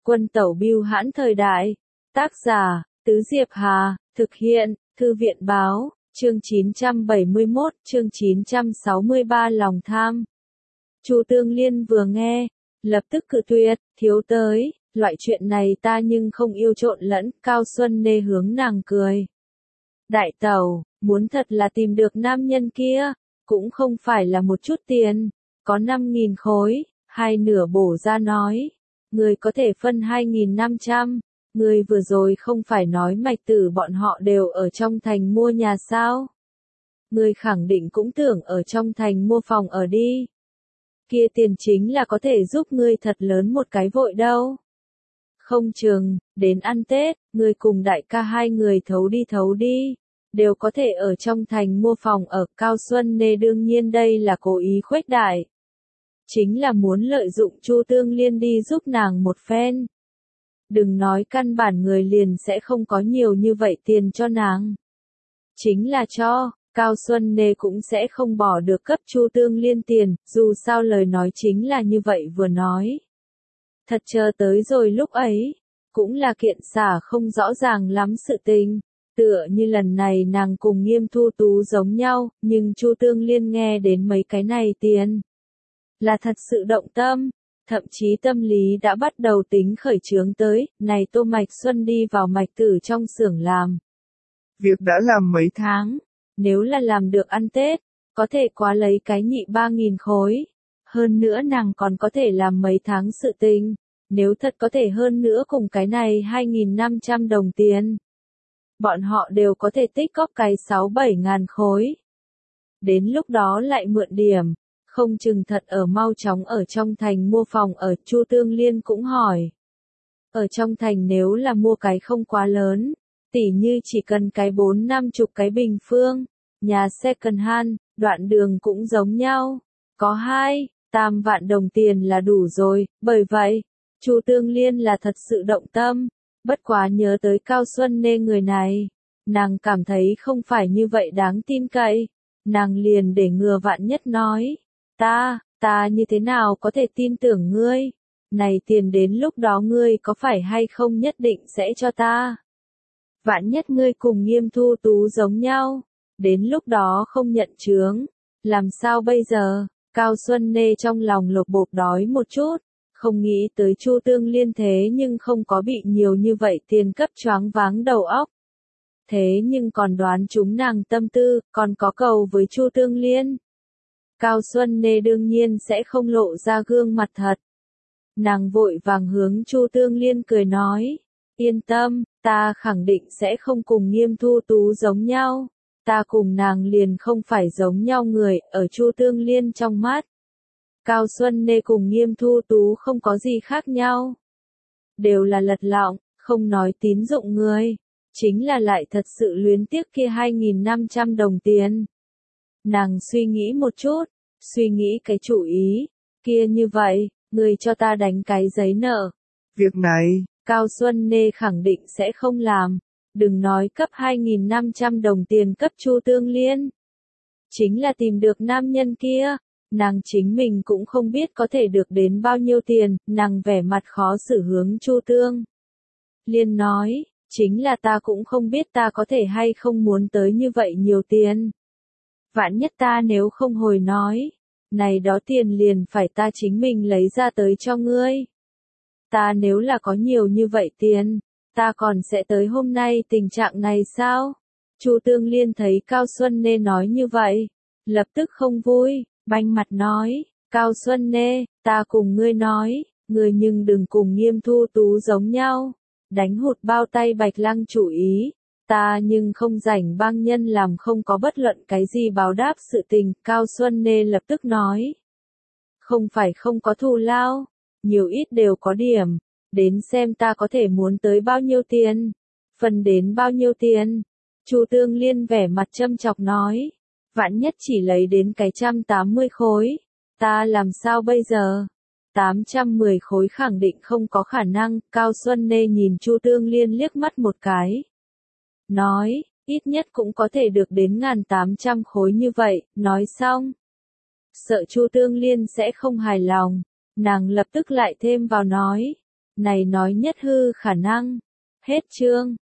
Quân tẩu bưu hãn thời đại. Tác giả, Tứ Diệp Hà, thực hiện, Thư viện báo, chương 971, chương 963 lòng tham. Chu Tương Liên vừa nghe, lập tức cự tuyệt, thiếu tới, loại chuyện này ta nhưng không yêu trộn lẫn, Cao Xuân Nê hướng nàng cười. Đại tẩu, muốn thật là tìm được nam nhân kia, cũng không phải là một chút tiền, có 5.000 khối, hai nửa bổ ra nói, người có thể phân 2.500, người vừa rồi không phải nói Mạch Tử bọn họ đều ở trong thành mua nhà sao? Người khẳng định cũng tưởng ở trong thành mua phòng ở đi. Kia tiền chính là có thể giúp ngươi thật lớn một cái vội đâu. Không chừng, đến ăn Tết, ngươi cùng đại ca hai người thấu đi, đều có thể ở trong thành mua phòng ở. Cao Xuân Nê đương nhiên đây là cố ý khuếch đại. Chính là muốn lợi dụng Chu Tương Liên đi giúp nàng một phen. Đừng nói căn bản người liền sẽ không có nhiều như vậy tiền cho nàng. Chính là cho, Cao Xuân Nê cũng sẽ không bỏ được cấp Chu Tương Liên tiền, dù sao lời nói chính là như vậy vừa nói. Thật chờ tới rồi lúc ấy, cũng là kiện xả không rõ ràng lắm sự tình, tựa như lần này nàng cùng Nghiêm Thu Tú giống nhau, nhưng Chu Tương Liên nghe đến mấy cái này tiền. Là thật sự động tâm, thậm chí tâm lý đã bắt đầu tính khởi chướng tới, này Tô Mạch Xuân đi vào Mạch Tử trong xưởng làm. Việc đã làm mấy tháng, nếu là làm được ăn Tết, có thể quá lấy cái nhị 3.000 khối. Hơn nữa nàng còn có thể làm mấy tháng sự tình, nếu thật có thể hơn nữa cùng cái này 2.500 đồng tiền. Bọn họ đều có thể tích góp cái 6-7 ngàn khối. Đến lúc đó lại mượn điểm, không chừng thật ở mau chóng ở trong thành mua phòng ở. Chu Tương Liên cũng hỏi. Ở trong thành nếu là mua cái không quá lớn, tỉ như chỉ cần cái 4-50 cái bình phương, nhà second hand, đoạn đường cũng giống nhau, có 2-3 vạn đồng tiền là đủ rồi. Bởi vậy, Chu Tương Liên là thật sự động tâm, bất quá nhớ tới Cao Xuân Nê người này, nàng cảm thấy không phải như vậy đáng tin cậy, nàng liền để ngừa vạn nhất nói, ta như thế nào có thể tin tưởng ngươi, này tiền đến lúc đó ngươi có phải hay không nhất định sẽ cho ta. Vạn nhất ngươi cùng Nghiêm Thu Tú giống nhau, đến lúc đó không nhận chướng, làm sao bây giờ? Cao Xuân Nê trong lòng lột bột đói một chút, không nghĩ tới Chu Tương Liên thế nhưng không có bị nhiều như vậy tiền cấp choáng váng đầu óc. Thế nhưng còn đoán chúng nàng tâm tư, còn có cầu với Chu Tương Liên. Cao Xuân Nê đương nhiên sẽ không lộ ra gương mặt thật. Nàng vội vàng hướng Chu Tương Liên cười nói, yên tâm, ta khẳng định sẽ không cùng Nghiêm Thu Tú giống nhau, ta cùng nàng liền không phải giống nhau người. Ở Chu Tương Liên trong mắt, Cao Xuân Nê cùng Nghiêm Thu Tú không có gì khác nhau. Đều là lật lọng, không nói tín dụng người, chính là lại thật sự luyến tiếc kia 2.500 đồng tiền. Nàng suy nghĩ một chút, suy nghĩ cái chủ ý, kia như vậy, người cho ta đánh cái giấy nợ. Việc này, Cao Xuân Nê khẳng định sẽ không làm, đừng nói cấp 2.500 đồng tiền cấp Chu Tương Liên. Chính là tìm được nam nhân kia, nàng chính mình cũng không biết có thể được đến bao nhiêu tiền, nàng vẻ mặt khó xử hướng Chu Tương Liên nói, chính là ta cũng không biết ta có thể hay không muốn tới như vậy nhiều tiền. Vạn nhất ta nếu không hồi nói, này đó tiền liền phải ta chính mình lấy ra tới cho ngươi. Ta nếu là có nhiều như vậy tiền, ta còn sẽ tới hôm nay tình trạng này sao? Chu Tương Liên thấy Cao Xuân Nê nói như vậy, lập tức không vui, banh mặt nói, Cao Xuân Nê, ta cùng ngươi nói, ngươi nhưng đừng cùng Nghiêm Thu Tú giống nhau, đánh hụt bao tay Bạch Lăng chủ ý, ta nhưng không rảnh bang nhân làm không có bất luận cái gì báo đáp sự tình. Cao Xuân Nê lập tức nói, không phải không có thù lao, nhiều ít đều có điểm, đến xem ta có thể muốn tới bao nhiêu tiền, phần đến bao nhiêu tiền. Chu Tương Liên vẻ mặt châm chọc nói, vạn nhất chỉ lấy đến cái 180 khối, ta làm sao bây giờ? 810 khối khẳng định không có khả năng. Cao Xuân Nê nhìn Chu Tương Liên liếc mắt một cái, nói, ít nhất cũng có thể được đến 1.800 khối như vậy. Nói xong, sợ Chu Tương Liên sẽ không hài lòng, nàng lập tức lại thêm vào nói, Này nói nhất hư khả năng. Hết chương.